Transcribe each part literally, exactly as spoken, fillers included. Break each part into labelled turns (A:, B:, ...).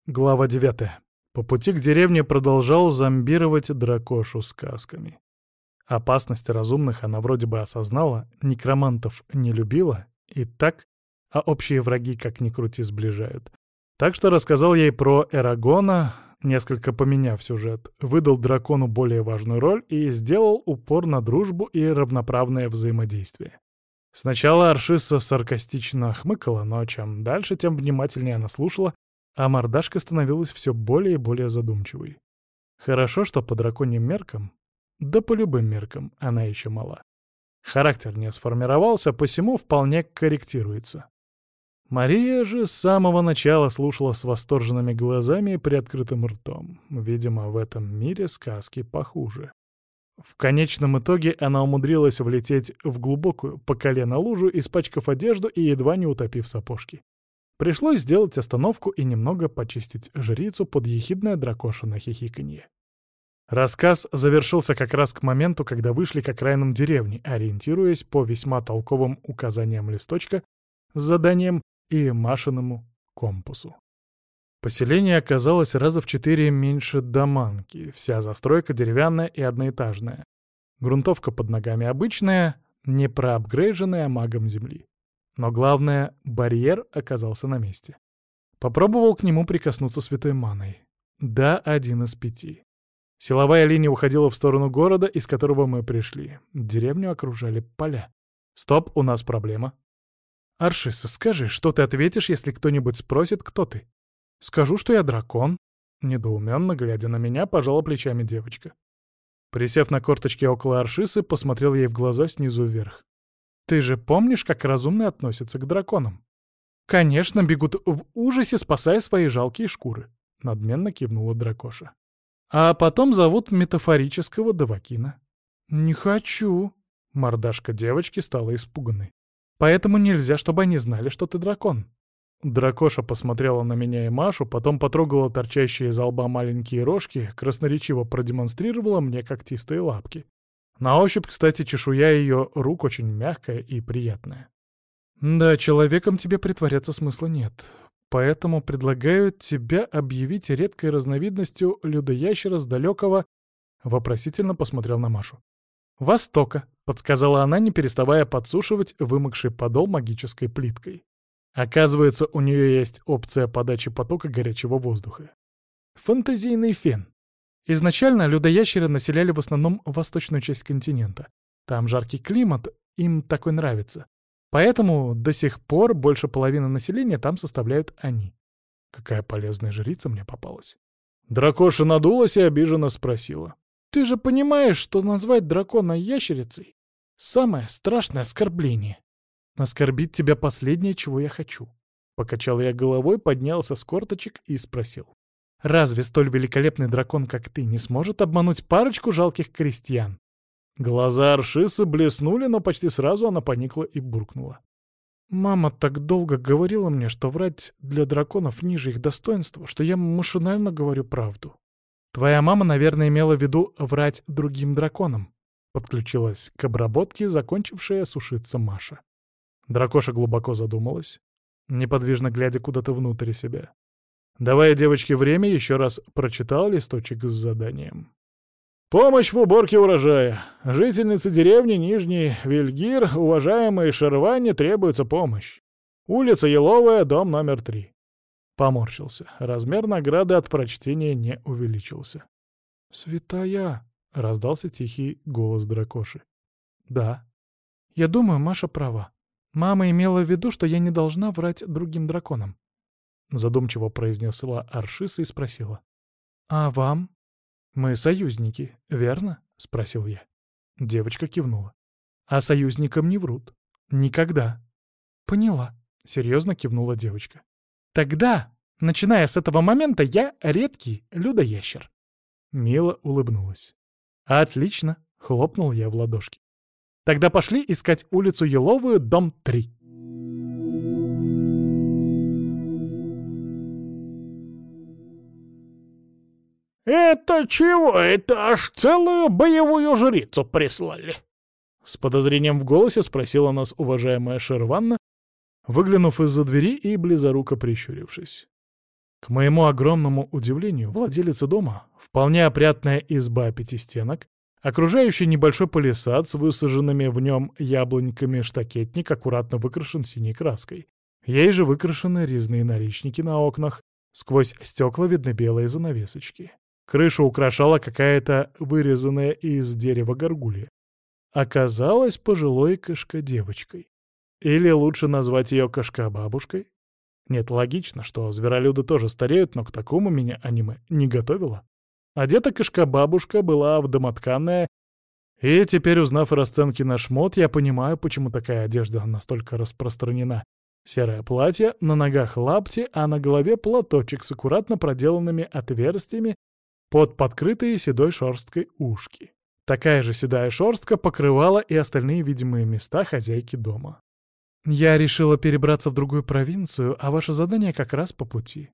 A: Глава девятая. По пути к деревне продолжал зомбировать дракошу сказками. Опасность разумных она вроде бы осознала, некромантов не любила, и так, а общие враги как ни крути сближают. Так что рассказал ей про Эрагона, несколько поменяв сюжет, выдал дракону более важную роль и сделал упор на дружбу и равноправное взаимодействие. Сначала Аршисса саркастично хмыкала, но чем дальше, тем внимательнее она слушала, а мордашка становилась все более и более задумчивой. Хорошо, что по драконьим меркам, да по любым меркам, она еще мала. Характер не сформировался, посему вполне корректируется. Мария же с самого начала слушала с восторженными глазами и приоткрытым ртом. Видимо, в этом мире сказки похуже. В конечном итоге она умудрилась влететь в глубокую по колено лужу, испачкав одежду и едва не утопив сапожки. Пришлось сделать остановку и немного почистить жрицу под ехидное дракошино хихиканье. Рассказ завершился как раз к моменту, когда вышли к окраинам деревни, ориентируясь по весьма толковым указаниям листочка с заданием и Машиному компасу. Поселение оказалось раза в четыре меньше Доманки, вся застройка деревянная и одноэтажная. Грунтовка под ногами обычная, не проапгрейженная магом земли. Но главное, барьер оказался на месте. Попробовал к нему прикоснуться святой маной. Да, один из пяти. Силовая линия уходила в сторону города, из которого мы пришли. Деревню окружали поля. Стоп, у нас проблема. Аршиса, скажи, что ты ответишь, если кто-нибудь спросит, кто ты? Скажу, что я дракон. Недоуменно, глядя на меня, пожала плечами девочка. Присев на корточки около Аршисы, посмотрел ей в глаза снизу вверх. Ты же помнишь, как разумные относятся к драконам? Конечно, бегут в ужасе, спасая свои жалкие шкуры. Надменно кивнула дракоша. А потом зовут метафорического Давакина. Не хочу. Мордашка девочки стала испуганной. Поэтому нельзя, чтобы они знали, что ты дракон. Дракоша посмотрела на меня и Машу, потом потрогала торчащие из лба маленькие рожки, красноречиво продемонстрировала мне когтистые лапки. На ощупь, кстати, чешуя ее рук очень мягкая и приятная. Да, человеком тебе притворяться смысла нет. Поэтому предлагаю тебя объявить редкой разновидностью людоящера с далекого... Вопросительно посмотрел на Машу. «Востока», — подсказала она, не переставая подсушивать вымокший подол магической плиткой. Оказывается, у нее есть опция подачи потока горячего воздуха. Фантазийный фен. Изначально людоящеры населяли в основном восточную часть континента. Там жаркий климат, им такой нравится. Поэтому до сих пор больше половины населения там составляют они. Какая полезная жрица мне попалась. Дракоша надулась и обиженно спросила. «Ты же понимаешь, что назвать дракона ящерицей — самое страшное оскорбление?» «Оскорбить тебя последнее, чего я хочу». Покачал я головой, поднялся с корточек и спросил. «Разве столь великолепный дракон, как ты, не сможет обмануть парочку жалких крестьян?» Глаза Аршисы блеснули, но почти сразу она поникла и буркнула. «Мама так долго говорила мне, что врать для драконов ниже их достоинства, что я машинально говорю правду». «Твоя мама, наверное, имела в виду врать другим драконам», — подключилась к обработке, закончившая сушиться Маша. Дракоша глубоко задумалась, неподвижно глядя куда-то внутрь себя. Давая девочке время, еще раз прочитал листочек с заданием. «Помощь в уборке урожая. Жительнице деревни Нижний Вильгир, уважаемой Шерване, требуется помощь. Улица Еловая, дом номер три». Поморщился. Размер награды от прочтения не увеличился. «Святая!» — раздался тихий голос дракоши. «Да. Я думаю, Маша права. Мама имела в виду, что я не должна врать другим драконам». Задумчиво произнесла Аршиса и спросила. «А вам?» «Мы союзники, верно?» — спросил я. Девочка кивнула. «А союзникам не врут. Никогда». «Поняла», — серьезно кивнула девочка. «Тогда, начиная с этого момента, я редкий людоящер». Мила улыбнулась. «Отлично», — хлопнул я в ладошки. «Тогда пошли искать улицу Еловую, дом три».
B: «Это чего? Это аж целую боевую жрицу прислали?»
A: С подозрением в голосе спросила нас уважаемая Шерванна, выглянув из-за двери и близоруко прищурившись. К моему огромному удивлению, владелица дома, вполне опрятная изба пяти стенок, окружающий небольшой палисад с высаженными в нем яблоньками штакетник аккуратно выкрашен синей краской. Ей же выкрашены резные наличники на окнах, сквозь стекла видны белые занавесочки. Крышу украшала какая-то вырезанная из дерева горгулья. Оказалась пожилой кошка-девочкой. Или лучше назвать ее кошка-бабушкой? Нет, логично, что зверолюды тоже стареют, но к такому меня аниме не готовило. Одета кошка-бабушка была в домотканное, и теперь, узнав расценки на шмот, я понимаю, почему такая одежда настолько распространена. Серое платье, на ногах лапти, а на голове платочек с аккуратно проделанными отверстиями под подкрытые седой шерсткой ушки. Такая же седая шерстка покрывала и остальные видимые места хозяйки дома. «Я решила перебраться в другую провинцию, а ваше задание как раз по пути»,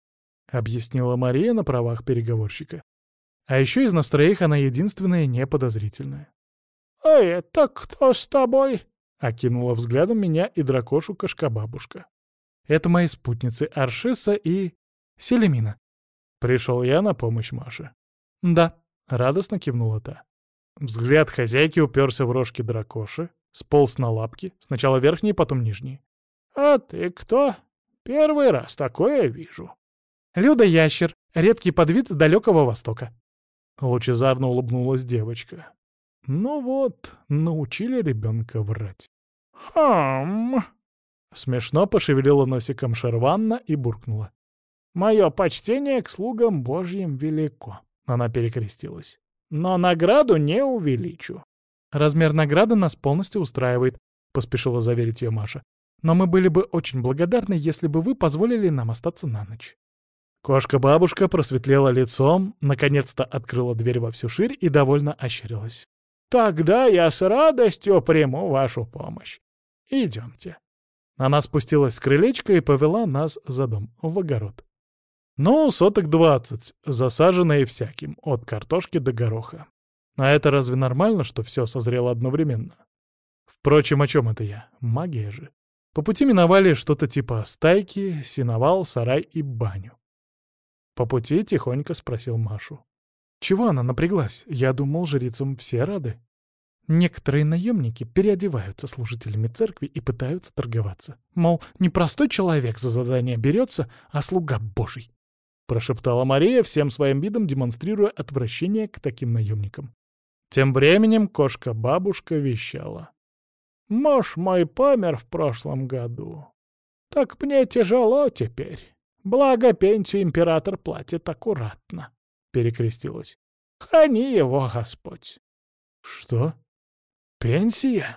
A: — объяснила Мария на правах переговорщика. А еще из нас троих она единственная неподозрительная.
B: «А это кто с тобой?»
A: — окинула взглядом меня и дракошу кошка-бабушка. «Это мои спутницы Аршиса и Селемина». Пришел я на помощь Маше. «Да», — радостно кивнула та. Взгляд хозяйки уперся в рожки дракоши, сполз на лапки, сначала верхние, потом нижние.
B: «А ты кто? Первый раз такое вижу».
A: «Люда-ящер, редкий подвид с далекого востока». Лучезарно улыбнулась девочка. Ну вот, научили ребенка врать.
B: «Хм...»
A: Смешно пошевелила носиком Шерванна и буркнула.
B: «Мое почтение к слугам божьим велико». Она перекрестилась. «Но награду не увеличу».
A: «Размер награды нас полностью устраивает», — поспешила заверить ее Маша. «Но мы были бы очень благодарны, если бы вы позволили нам остаться на ночь». Кошка-бабушка просветлела лицом, наконец-то открыла дверь во всю ширь и довольно ощерилась.
B: «Тогда я с радостью приму вашу помощь. Идемте».
A: Она спустилась с крылечка и повела нас за дом, в огород. Ну, соток двадцать, засаженные всяким, от картошки до гороха. А это разве нормально, что все созрело одновременно? Впрочем, о чем это я? Магия же. По пути миновали что-то типа стайки, сеновал, сарай и баню. По пути тихонько спросил Машу. Чего она напряглась? Я думал, жрицам все рады. Некоторые наемники переодеваются служителями церкви и пытаются торговаться. Мол, не простой человек за задание берется, а слуга божий. Прошептала Мария, всем своим видом демонстрируя отвращение к таким наемникам. Тем временем кошка-бабушка вещала.
B: «Муж мой помер в прошлом году. Так мне тяжело теперь. Благо пенсию император платит аккуратно», — перекрестилась. «Храни его, Господь».
A: «Что? Пенсия?»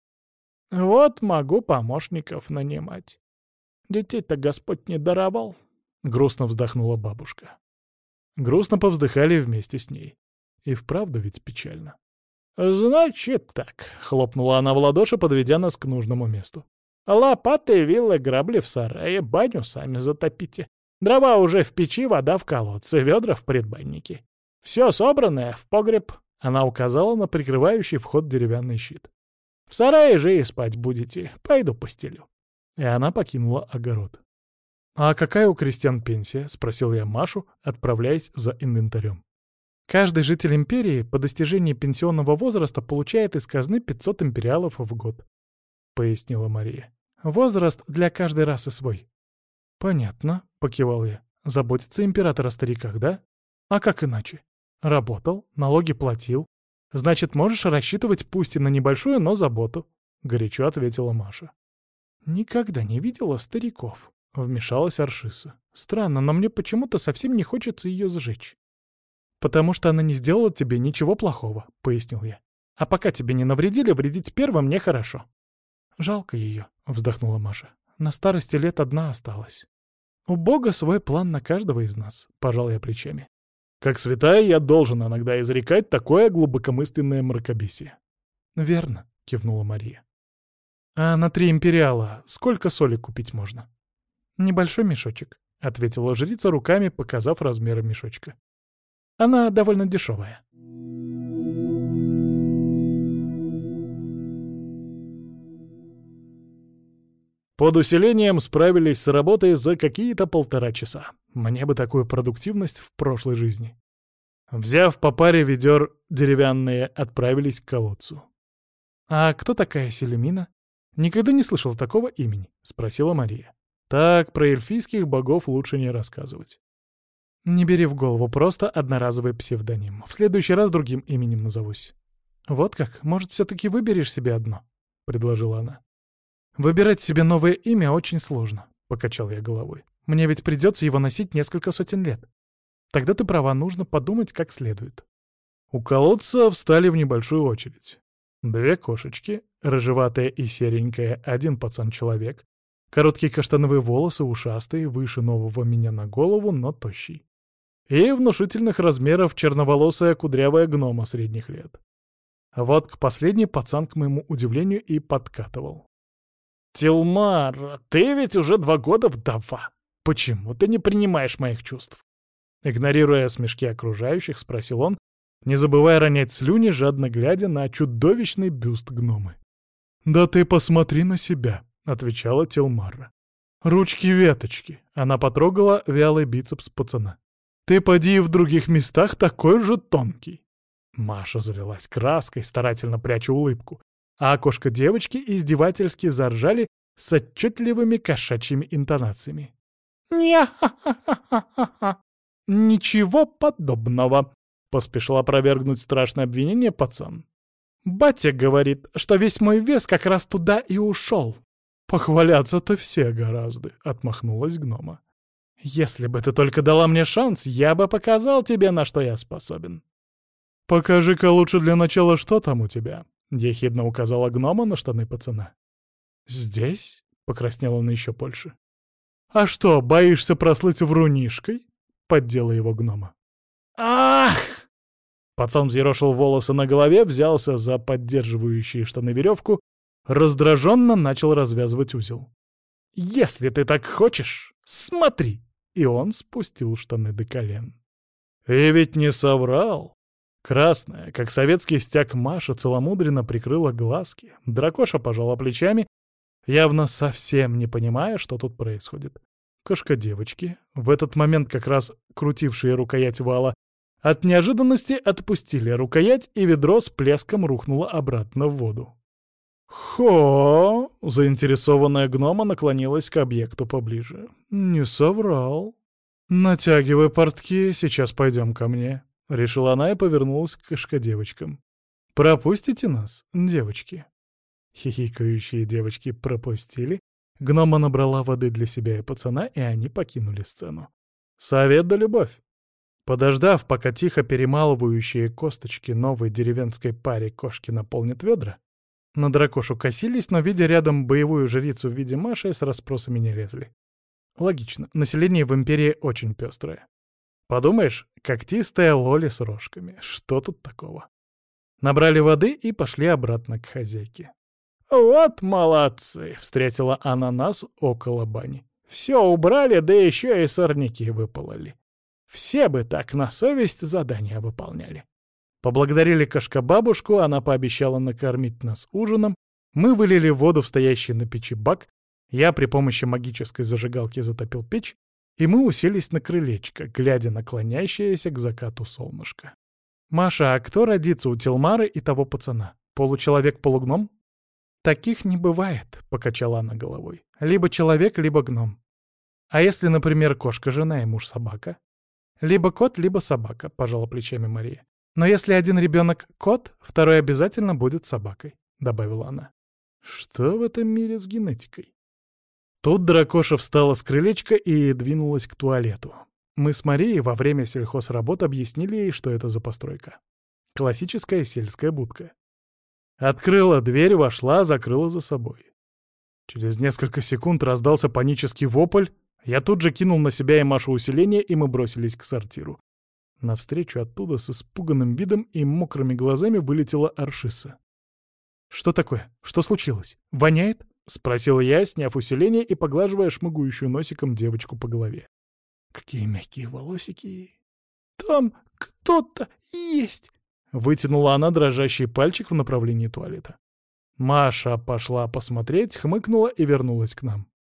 B: «Вот могу помощников нанимать. Детей-то Господь не даровал», — грустно вздохнула бабушка.
A: Грустно повздыхали вместе с ней. И вправду ведь печально.
B: «Значит так», — хлопнула она в ладоши, подведя нас к нужному месту. «Лопаты, вилы, грабли в сарае, баню сами затопите. Дрова уже в печи, вода в колодце, ведра в предбаннике. Все собранное в погреб», — она указала на прикрывающий вход деревянный щит. «В сарае же и спать будете. Пойду постелю».
A: И она покинула огород. «А какая у крестьян пенсия?» — спросил я Машу, отправляясь за инвентарем. «Каждый житель империи по достижении пенсионного возраста получает из казны пятьсот империалов в год», — пояснила Мария. «Возраст для каждой расы свой». «Понятно», — покивал я. «Заботится император о стариках, да? А как иначе? Работал, налоги платил. Значит, можешь рассчитывать пусть и на небольшую, но заботу», — горячо ответила Маша. «Никогда не видела стариков», — вмешалась Аршиса. «Странно, но мне почему-то совсем не хочется ее сжечь». «Потому что она не сделала тебе ничего плохого», — пояснил я. «А пока тебе не навредили, вредить первым нехорошо». «Жалко ее», — вздохнула Маша. «На старости лет одна осталась». «У Бога свой план на каждого из нас», — пожал я плечами. «Как святая я должен иногда изрекать такое глубокомысленное мракобесие». «Верно», — кивнула Мария. «А на три империала сколько соли купить можно?» «Небольшой мешочек», — ответила жрица руками, показав размеры мешочка. «Она довольно дешевая». Под усилением справились с работой за какие-то полтора часа. Мне бы такую продуктивность в прошлой жизни. Взяв по паре ведер деревянные, отправились к колодцу. «А кто такая Селимина? Никогда не слышал такого имени», — спросила Мария. «Так, про эльфийских богов лучше не рассказывать». «Не бери в голову, просто одноразовый псевдоним. В следующий раз другим именем назовусь». «Вот как? Может, все-таки выберешь себе одно?» — предложила она. «Выбирать себе новое имя очень сложно», — покачал я головой. «Мне ведь придется его носить несколько сотен лет. Тогда ты права, нужно подумать как следует». У колодца встали в небольшую очередь. Две кошечки, рыжеватая и серенькая, один пацан-человек, короткие каштановые волосы, ушастые, выше нового меня на голову, но тощий. И внушительных размеров черноволосая кудрявая гнома средних лет. Вот к последней пацан, к моему удивлению, и подкатывал. «Тилмар, ты ведь уже два года вдова. Почему ты не принимаешь моих чувств?» Игнорируя смешки окружающих, спросил он, не забывая ронять слюни, жадно глядя на чудовищный бюст гномы. «Да ты посмотри на себя», — отвечала Тилмара. «Ручки-веточки», — она потрогала вялый бицепс пацана. «Ты поди и в других местах такой же тонкий». Маша залилась краской, старательно пряча улыбку, а окошко девочки издевательски заржали с отчетливыми кошачьими интонациями. «Не-ха-ха-ха-ха-ха! Ничего подобного!» — поспешил опровергнуть страшное обвинение пацан. «Батя говорит, что весь мой вес как раз туда и ушел». «Похваляться-то все гораздо», — отмахнулась гнома. «Если бы ты только дала мне шанс, я бы показал тебе, на что я способен». «Покажи-ка лучше для начала, что там у тебя», — ехидно указала гнома на штаны пацана. «Здесь?» — покраснел он еще больше. «А что, боишься прослыть врунишкой?» — поддела его гнома. «Ах!» Пацан взъерошил волосы на голове, взялся за поддерживающие штаны веревку, раздраженно начал развязывать узел. «Если ты так хочешь, смотри!» И он спустил штаны до колен. И ведь не соврал. Красная, как советский стяг, Маша целомудренно прикрыла глазки. Дракоша пожала плечами, явно совсем не понимая, что тут происходит. Кошка-девочки, в этот момент как раз крутившие рукоять вала, от неожиданности отпустили рукоять, и ведро с плеском рухнуло обратно в воду. «Хо!» — заинтересованная гнома наклонилась к объекту поближе. «Не соврал. Натягивай портки, сейчас пойдем ко мне», — решила она и повернулась к кошка-девочкам. «Пропустите нас, девочки?» Хихикающие девочки пропустили. Гнома набрала воды для себя и пацана, и они покинули сцену. Совет да любовь. Подождав, пока тихо перемалывающие косточки новой деревенской паре кошки наполнят ведра, на дракошу косились, но, видя рядом боевую жрицу в виде Маши, с расспросами не лезли. Логично, население в империи очень пестрое. Подумаешь, когтистая лоли с рожками. Что тут такого? Набрали воды и пошли обратно к хозяйке. «Вот молодцы!» — встретила она нас около бани. «Все убрали, да еще и сорняки выпололи. Все бы так на совесть задания выполняли». Поблагодарили кошка-бабушку, она пообещала накормить нас ужином, мы вылили воду в стоящий на печи бак, я при помощи магической зажигалки затопил печь, и мы уселись на крылечко, глядя на клонящееся к закату солнышко. «Маша, а кто родится у Тилмары и того пацана? Получеловек-полугном?» «Таких не бывает», — покачала она головой. «Либо человек, либо гном. А если, например, кошка-жена и муж-собака?» «Либо кот, либо собака», — пожала плечами Мария. «Но если один ребенок кот, второй обязательно будет собакой», — добавила она. «Что в этом мире с генетикой?» Тут дракоша встала с крылечка и двинулась к туалету. Мы с Марией во время сельхозработ объяснили ей, что это за постройка. Классическая сельская будка. Открыла дверь, вошла, закрыла за собой. Через несколько секунд раздался панический вопль. Я тут же кинул на себя и Машу усиление, и мы бросились к сортиру. Навстречу оттуда с испуганным видом и мокрыми глазами вылетела Аршиса. «Что такое? Что случилось? Воняет?» — спросил я, сняв усиление и поглаживая шмыгующую носиком девочку по голове. «Какие мягкие волосики!» «Там кто-то есть!» — вытянула она дрожащий пальчик в направлении туалета. Маша пошла посмотреть, хмыкнула и вернулась к нам.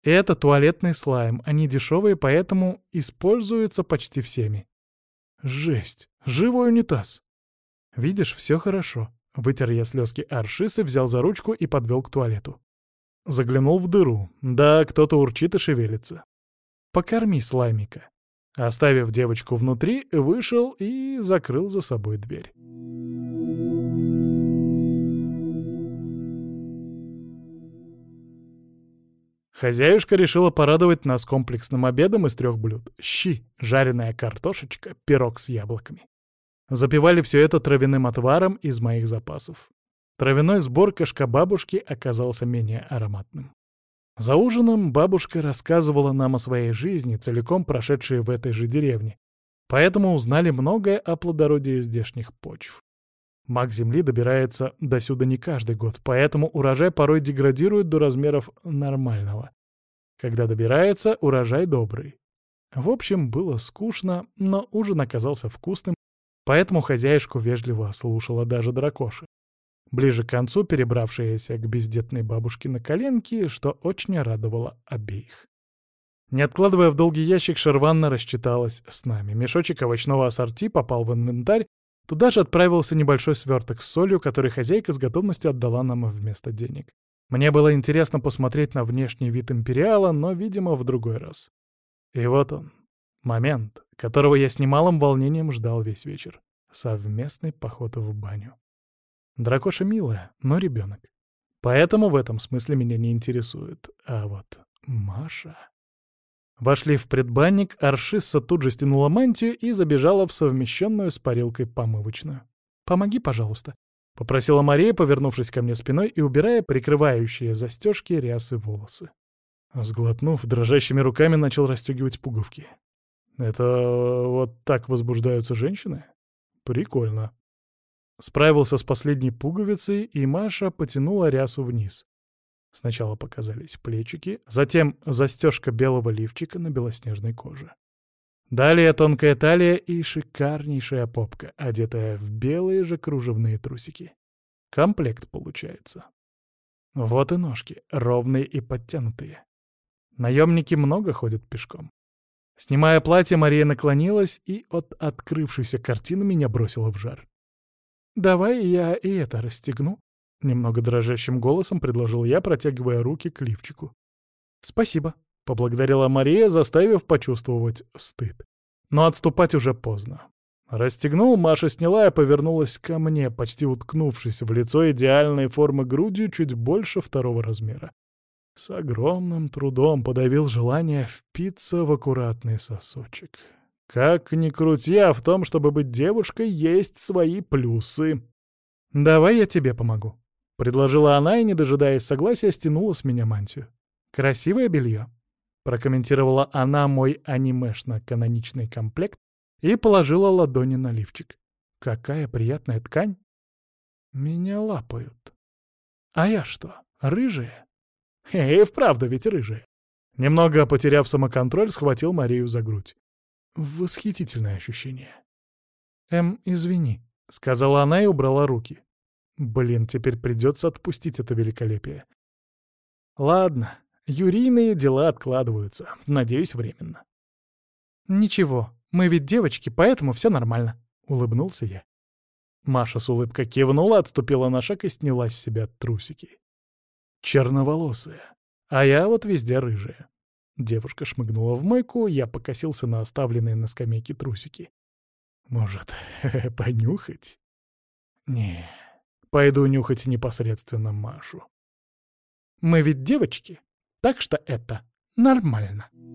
A: И это туалетный слайм, они дешевые, поэтому используются почти всеми. Жесть, живой унитаз. Видишь, все хорошо. Вытер я слезки Аршисы, взял за ручку и подвел к туалету. Заглянул в дыру. Да, кто-то урчит и шевелится. Покорми слаймика. Оставив девочку внутри, вышел и закрыл за собой дверь. Хозяюшка решила порадовать нас комплексным обедом из трех блюд. Щи, жареная картошечка, пирог с яблоками. Запивали все это травяным отваром из моих запасов. Травяной сбор кашкабабушки оказался менее ароматным. За ужином бабушка рассказывала нам о своей жизни, целиком прошедшей в этой же деревне, поэтому узнали многое о плодородии здешних почв. Маг земли добирается досюда не каждый год, поэтому урожай порой деградирует до размеров нормального. Когда добирается, урожай добрый. В общем, было скучно, но ужин оказался вкусным, поэтому хозяюшку вежливо слушала даже дракоша. Ближе к концу перебравшаяся к бездетной бабушке на коленки, что очень радовало обеих. Не откладывая в долгий ящик, Шерванна рассчиталась с нами. Мешочек овощного ассорти попал в инвентарь, туда же отправился небольшой сверток с солью, который хозяйка с готовностью отдала нам вместо денег. Мне было интересно посмотреть на внешний вид Империала, но, видимо, в другой раз. И вот он, момент, которого я с немалым волнением ждал весь вечер. Совместный поход в баню. Дракоша милая, но ребенок. Поэтому в этом смысле меня не интересует. А вот Маша... Вошли в предбанник, Аршисса тут же стянула мантию и забежала в совмещенную с парилкой помывочную. «Помоги, пожалуйста», — попросила Мария, повернувшись ко мне спиной и убирая прикрывающие застежки рясы волосы. Сглотнув, дрожащими руками начал расстегивать пуговки. «Это вот так возбуждаются женщины? Прикольно». Справился с последней пуговицей, и Маша потянула рясу вниз. Сначала показались плечики, затем застежка белого лифчика на белоснежной коже. Далее тонкая талия и шикарнейшая попка, одетая в белые же кружевные трусики. Комплект получается. Вот и ножки, ровные и подтянутые. Наемники много ходят пешком. Снимая платье, Мария наклонилась и от открывшейся картины меня бросила в жар. «Давай я и это расстегну», — немного дрожащим голосом предложил я, протягивая руки к лифчику. «Спасибо», — поблагодарила Мария, заставив почувствовать стыд. Но отступать уже поздно. Расстегнул, Маша сняла и повернулась ко мне, почти уткнувшись в лицо идеальной формы грудью чуть больше второго размера. С огромным трудом подавил желание впиться в аккуратный сосочек. Как ни крути, а в том, чтобы быть девушкой, есть свои плюсы. «Давай я тебе помогу», — предложила она и, не дожидаясь согласия, стянула с меня мантию. «Красивое белье», — прокомментировала она мой анимешно-каноничный комплект и положила ладони на лифчик. «Какая приятная ткань!» «Меня лапают. А я что, рыжая?» «Эй, вправду ведь рыжая!» Немного потеряв самоконтроль, схватил Марию за грудь. Восхитительное ощущение. «Эм, извини», — сказала она и убрала руки. Блин, теперь придется отпустить это великолепие. Ладно, юрийные дела откладываются, надеюсь, временно. «Ничего, мы ведь девочки, поэтому все нормально», — улыбнулся я. Маша с улыбкой кивнула, отступила на шаг и сняла с себя трусики. Черноволосая, а я вот везде рыжая. Девушка шмыгнула в мойку, я покосился на оставленные на скамейке трусики. Может, понюхать? Не, пойду нюхать непосредственно Машу. Мы ведь девочки, так что это нормально.